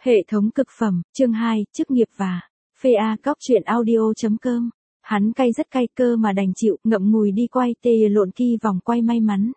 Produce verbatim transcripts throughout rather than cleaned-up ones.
Hệ thống cực phẩm, chương hai, chức nghiệp và phê a cóc truyện audio.com. Hắn cay rất cay cơ mà đành chịu, ngậm ngùi đi quay tê lộn ki vòng quay may mắn.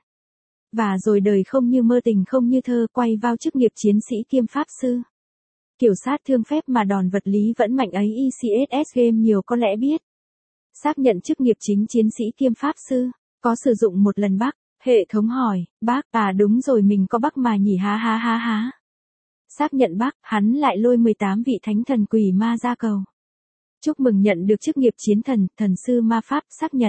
Và rồi đời không như mơ tình không như thơ, quay vào chức nghiệp chiến sĩ kiêm pháp sư. Kiểu sát thương phép mà đòn vật lý vẫn mạnh ấy i xê ét ét game nhiều có lẽ biết. Xác nhận chức nghiệp chính chiến sĩ kiêm pháp sư, có sử dụng một lần bác, hệ thống hỏi, bác, à đúng rồi mình có bác mà nhỉ ha ha ha ha. Xác nhận bác, hắn lại lôi mười tám vị thánh thần quỷ ma ra cầu. Chúc mừng nhận được chức nghiệp chiến thần, thần sư ma pháp, xác nhận.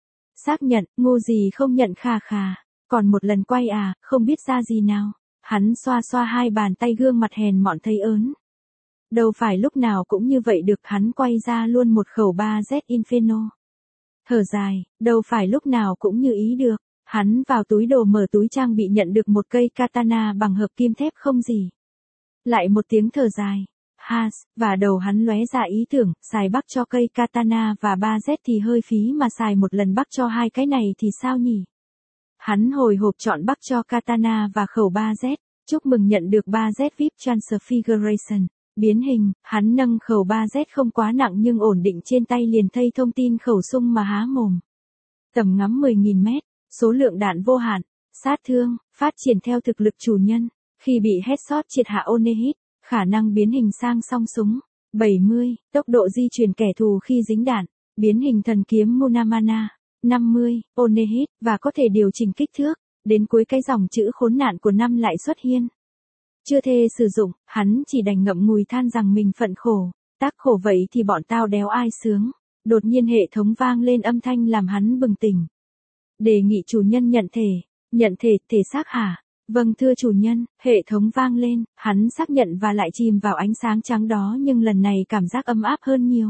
Xác nhận, ngu gì không nhận khà khà. Còn một lần quay à, không biết ra gì nào. Hắn xoa xoa hai bàn tay gương mặt hèn mọn thấy ớn. Đâu phải lúc nào cũng như vậy được, hắn quay ra luôn một khẩu ba Z Inferno. Thở dài, đâu phải lúc nào cũng như ý được. Hắn vào túi đồ mở túi trang bị nhận được một cây katana bằng hợp kim thép không gì. Lại một tiếng thở dài. Has, và đầu hắn lóe ra ý tưởng, xài bắc cho cây katana và ba Z thì hơi phí mà xài một lần bắc cho hai cái này thì sao nhỉ? Hắn hồi hộp chọn bắc cho katana và khẩu ba Z. Chúc mừng nhận được ba Z vê i pê Transfiguration. Biến hình, hắn nâng khẩu ba Z không quá nặng nhưng ổn định trên tay liền thay thông tin khẩu sung mà há mồm. Tầm ngắm mười nghìn mét, số lượng đạn vô hạn, sát thương, phát triển theo thực lực chủ nhân. Khi bị headshot triệt hạ Onehit, khả năng biến hình sang song súng. bảy mươi, tốc độ di chuyển kẻ thù khi dính đạn. Biến hình thần kiếm Munamana. năm mươi, Onehit, và có thể điều chỉnh kích thước. Đến cuối cái dòng chữ khốn nạn của năm lại xuất hiện. Chưa thê sử dụng, hắn chỉ đành ngậm ngùi than rằng mình phận khổ. Tác khổ vậy thì bọn tao đéo ai sướng. Đột nhiên hệ thống vang lên âm thanh làm hắn bừng tỉnh. Đề nghị chủ nhân nhận thể. Nhận thể, thể xác hả? Vâng thưa chủ nhân, hệ thống vang lên, hắn xác nhận và lại chìm vào ánh sáng trắng đó nhưng lần này cảm giác ấm áp hơn nhiều.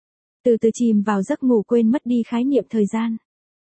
Từ từ chìm vào giấc ngủ quên mất đi khái niệm thời gian.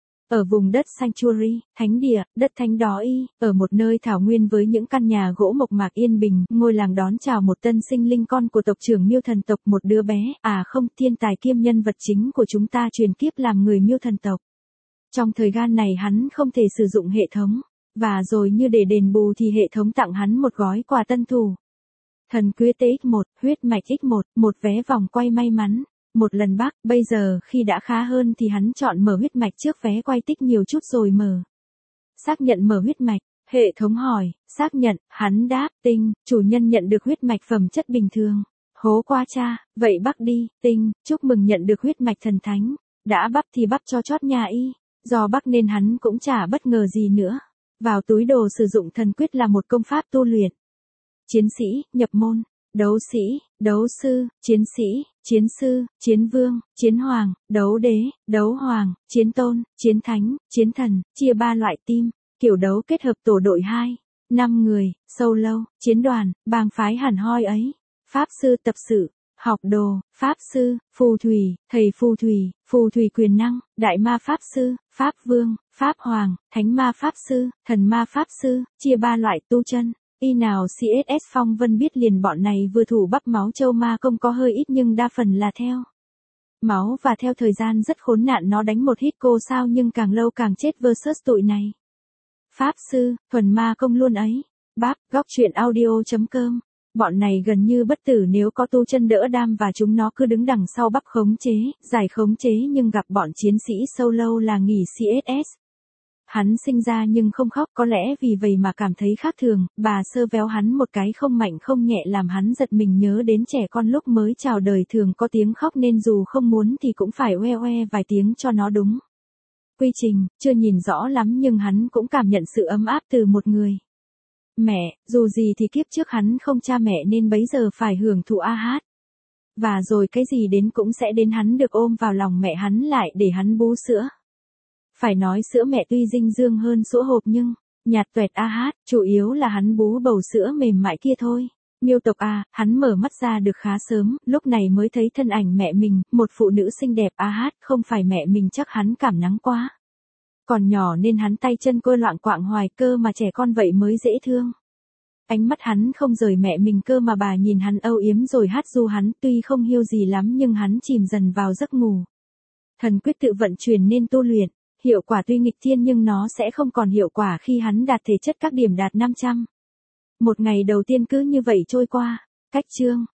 Ở vùng đất Sanctuary, thánh địa, đất thánh đó y, ở một nơi thảo nguyên với những căn nhà gỗ mộc mạc yên bình, ngôi làng đón chào một tân sinh linh con của tộc trưởng Miêu thần tộc, một đứa bé, à không, thiên tài kiêm nhân vật chính của chúng ta truyền kiếp làm người Miêu thần tộc. Trong thời gian này hắn không thể sử dụng hệ thống. Và rồi như để đền bù thì hệ thống tặng hắn một gói quà tân thủ. Thần quyết tê ích một, huyết mạch ích một, một vé vòng quay may mắn. Một lần bác, bây giờ khi đã khá hơn thì hắn chọn mở huyết mạch trước vé quay tích nhiều chút rồi mở. Xác nhận mở huyết mạch, hệ thống hỏi, xác nhận, hắn đáp, tinh, chủ nhân nhận được huyết mạch phẩm chất bình thường. Hố qua cha, vậy bác đi, tinh, chúc mừng nhận được huyết mạch thần thánh. Đã bắp thì bắp cho chót nhà y, do bác nên hắn cũng chả bất ngờ gì nữa. Vào túi đồ sử dụng thần quyết là một công pháp tu luyện. Chiến sĩ, nhập môn, đấu sĩ, đấu sư, chiến sĩ, chiến sư, chiến vương, chiến hoàng, đấu đế, đấu hoàng, chiến tôn, chiến thánh, chiến thần, chia ba loại team, kiểu đấu kết hợp tổ đội hai, năm người, solo, chiến đoàn, bang phái hẳn hoi ấy, pháp sư tập sự. Học đồ, pháp sư, phù thủy, thầy phù thủy, phù thủy quyền năng, đại ma pháp sư, pháp vương, pháp hoàng, thánh ma pháp sư, thần ma pháp sư, chia ba loại tu chân. Y nào xê ét ét Phong Vân biết liền bọn này vừa thủ bắp máu châu ma công có hơi ít nhưng đa phần là theo máu và theo thời gian rất khốn nạn nó đánh một hit cô sao nhưng càng lâu càng chết versus tụi này. Pháp sư, thuần ma công luôn ấy. Báp, góc truyện audio.com. Bọn này gần như bất tử nếu có tu chân đỡ đam và chúng nó cứ đứng đằng sau bắp khống chế, giải khống chế nhưng gặp bọn chiến sĩ solo là nghỉ xê ét ét. Hắn sinh ra nhưng không khóc có lẽ vì vậy mà cảm thấy khác thường, bà sơ véo hắn một cái không mạnh không nhẹ làm hắn giật mình nhớ đến trẻ con lúc mới chào đời thường có tiếng khóc nên dù không muốn thì cũng phải oe oe vài tiếng cho nó đúng. Quy trình, chưa nhìn rõ lắm nhưng hắn cũng cảm nhận sự ấm áp từ một người. Mẹ, dù gì thì kiếp trước hắn không cha mẹ nên bấy giờ phải hưởng thụ a hát. Và rồi cái gì đến cũng sẽ đến hắn được ôm vào lòng mẹ hắn lại để hắn bú sữa. Phải nói sữa mẹ tuy dinh dưỡng hơn sữa hộp nhưng, nhạt tuẹt a hát, chủ yếu là hắn bú bầu sữa mềm mại kia thôi. Miêu tộc à, hắn mở mắt ra được khá sớm, lúc này mới thấy thân ảnh mẹ mình, một phụ nữ xinh đẹp a hát, không phải mẹ mình chắc hắn cảm nắng quá. Còn nhỏ nên hắn tay chân cô loạng quạng hoài cơ mà trẻ con vậy mới dễ thương. Ánh mắt hắn không rời mẹ mình cơ mà bà nhìn hắn âu yếm rồi hát ru hắn tuy không hiêu gì lắm nhưng hắn chìm dần vào giấc ngủ. Thần quyết tự vận chuyển nên tu luyện, hiệu quả tuy nghịch thiên nhưng nó sẽ không còn hiệu quả khi hắn đạt thể chất các điểm đạt năm trăm. Một ngày đầu tiên cứ như vậy trôi qua. Cách chương